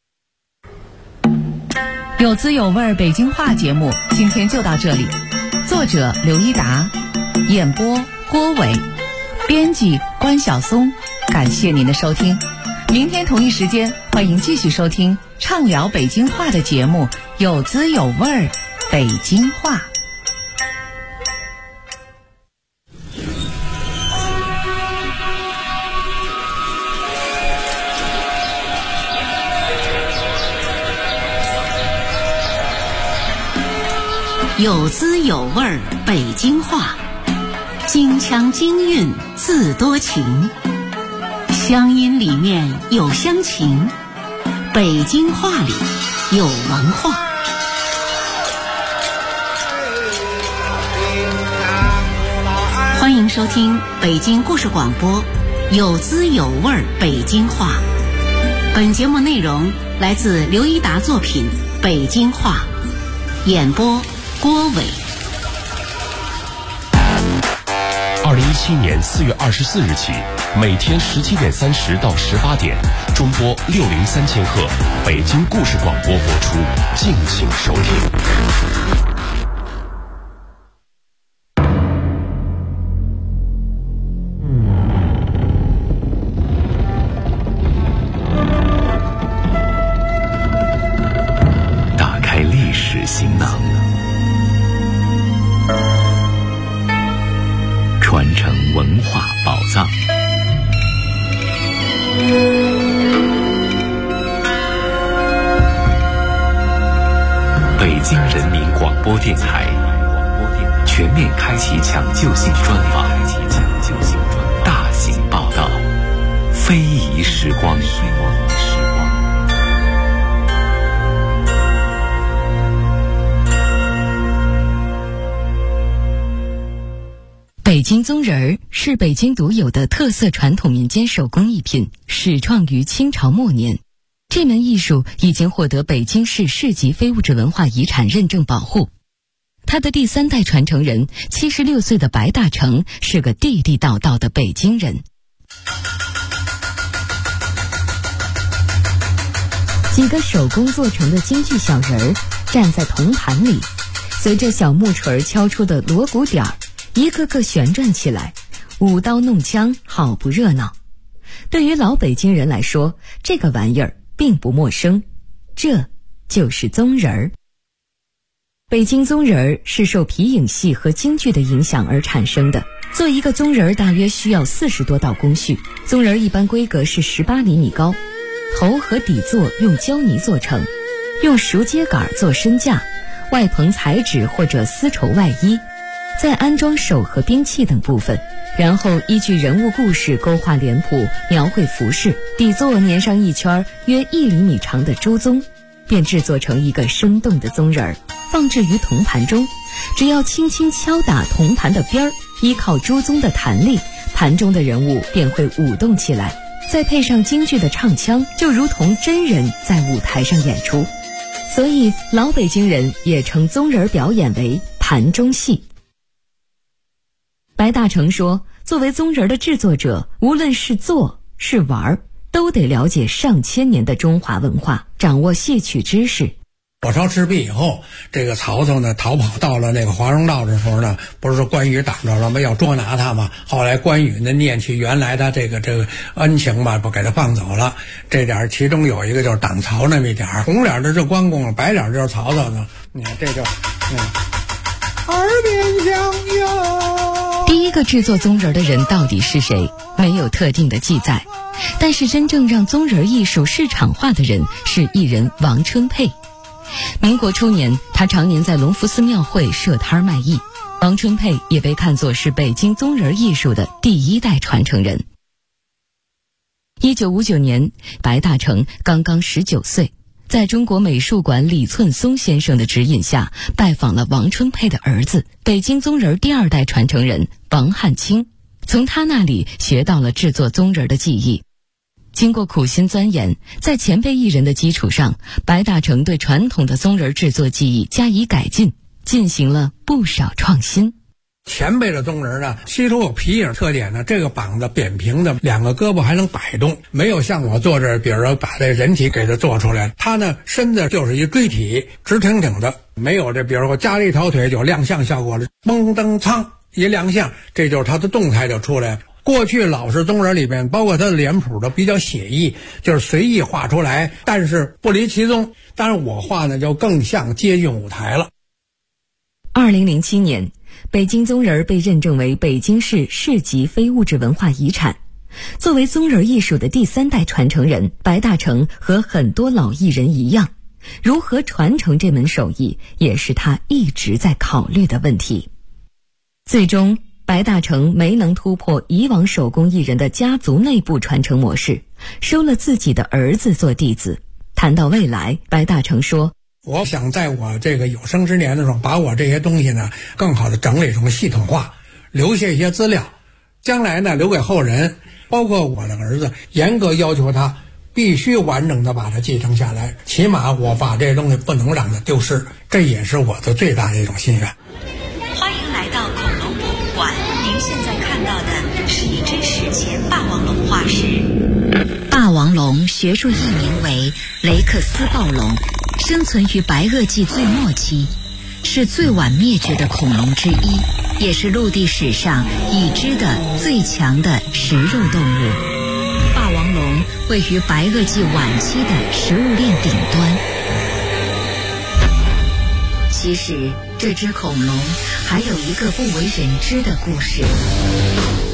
[SPEAKER 21] 有滋有味北京话节目今天就到这里，作者刘一达，演播郭伟，编辑关晓松，感谢您的收听。明天同一时间，欢迎继续收听畅聊北京话的节目，有滋有味北京话。
[SPEAKER 10] 有滋有味北京话，京腔京韵字多情，乡音里面有乡情，北京话里有文化。欢迎收听北京故事广播，有滋有味北京话。本节目内容来自刘一达作品《北京话》，演播郭伟。
[SPEAKER 11] 2017年4月24日起，每天17点30到18点，中波603千赫，北京故事广播播出，敬请收听。
[SPEAKER 13] 打开历史行囊，传承文化宝藏。北京人民广播电台全面开启抢救性专访，大型报道，非遗时光。
[SPEAKER 12] 北京宗人儿是北京独有的特色传统民间手工艺品，始创于清朝末年。这门艺术已经获得北京市市级非物质文化遗产认证保护。他的第3代传承人76岁的白大成是个地地道道的北京人。几个手工做成的京剧小人儿站在铜盘里，随着小木锤敲出的锣鼓点儿，一个个旋转起来，舞刀弄枪，好不热闹。对于老北京人来说，这个玩意儿并不陌生，这就是宗人儿。北京宗人儿是受皮影戏和京剧的影响而产生的。做一个宗人儿大约需要40多道工序，宗人儿一般规格是18厘米高。 头和底座用胶泥做成，用熟秸秆做身架，外棚彩纸或者丝绸外衣，再安装手和兵器等部分，然后依据人物故事勾画脸谱，描绘服饰，底座粘上一圈约1厘米长的猪鬃，便制作成一个生动的鬃人，放置于铜盘中。只要轻轻敲打铜盘的边儿，依靠猪鬃的弹力，盘中的人物便会舞动起来，再配上京剧的唱腔，就如同真人在舞台上演出。所以老北京人也称鬃人表演为盘中戏。白大成说，作为鬃人的制作者，无论是做是玩，都得了解上千年的中华文化，掌握戏曲知识。
[SPEAKER 1] 火烧赤壁以后，这个曹操呢逃跑到了那个华容道的时候呢，不是说关羽挡着了吗？要捉拿他嘛。后来关羽呢念起原来他这个恩情吧，不给他放走了。这点其中有一个就是挡曹那么一点，红脸的是关公，白脸就是曹操呢。你看这就耳边响哟。
[SPEAKER 12] 第一个制作鬃人的人到底是谁？没有特定的记载。但是真正让鬃人艺术市场化的人是艺人王春佩。民国初年，他常年在隆福寺庙会设摊卖艺。王春佩也被看作是北京鬃人艺术的第1代传承人。1959年，白大成刚刚19岁，在中国美术馆李寸松先生的指引下，拜访了王春佩的儿子，北京鬃人第2代传承人王汉卿，从他那里学到了制作鬃人的技艺。经过苦心钻研，在前辈艺人的基础上，白大成对传统的鬃人制作技艺加以改进，进行了不少创新。
[SPEAKER 1] 前辈的鬃人呢，其实有皮影特点呢，这个膀子扁平的，2个胳膊还能摆动，没有像我做这，比如说把这人体给它做出来，它呢身子就是一锥体，直挺挺的，没有这比如说加了一条腿就亮相效果了，嘣噔噌一亮相，这就是它的动态就出来了。过去老式鬃人里边，包括他的脸谱都比较写意，就是随意画出来，但是不离其宗。但是我画呢，就更像接近舞台了。
[SPEAKER 12] 2007年，北京鬃人被认证为北京市市级非物质文化遗产。作为鬃人艺术的第3代传承人，白大成和很多老艺人一样，如何传承这门手艺，也是他一直在考虑的问题。最终，白大成没能突破以往手工艺人的家族内部传承模式，收了自己的儿子做弟子。谈到未来，白大成说，
[SPEAKER 1] 我想在我这个有生之年的时候，把我这些东西呢更好的整理成系统化，留下一些资料，将来呢留给后人，包括我的儿子，严格要求他必须完整的把它继承下来，起码我把这些东西不能让它丢失，这也是我的最大的一种心愿。
[SPEAKER 10] 欢迎来到恐龙博物馆，您现在看到的是一只史前霸王龙化石。霸王龙学术译名为雷克斯暴龙，生存于白垩纪最末期，是最晚灭绝的恐龙之一，也是陆地史上已知的最强的食肉动物。霸王龙位于白垩纪晚期的食物链顶端。其实这只恐龙还有一个不为人知的故事。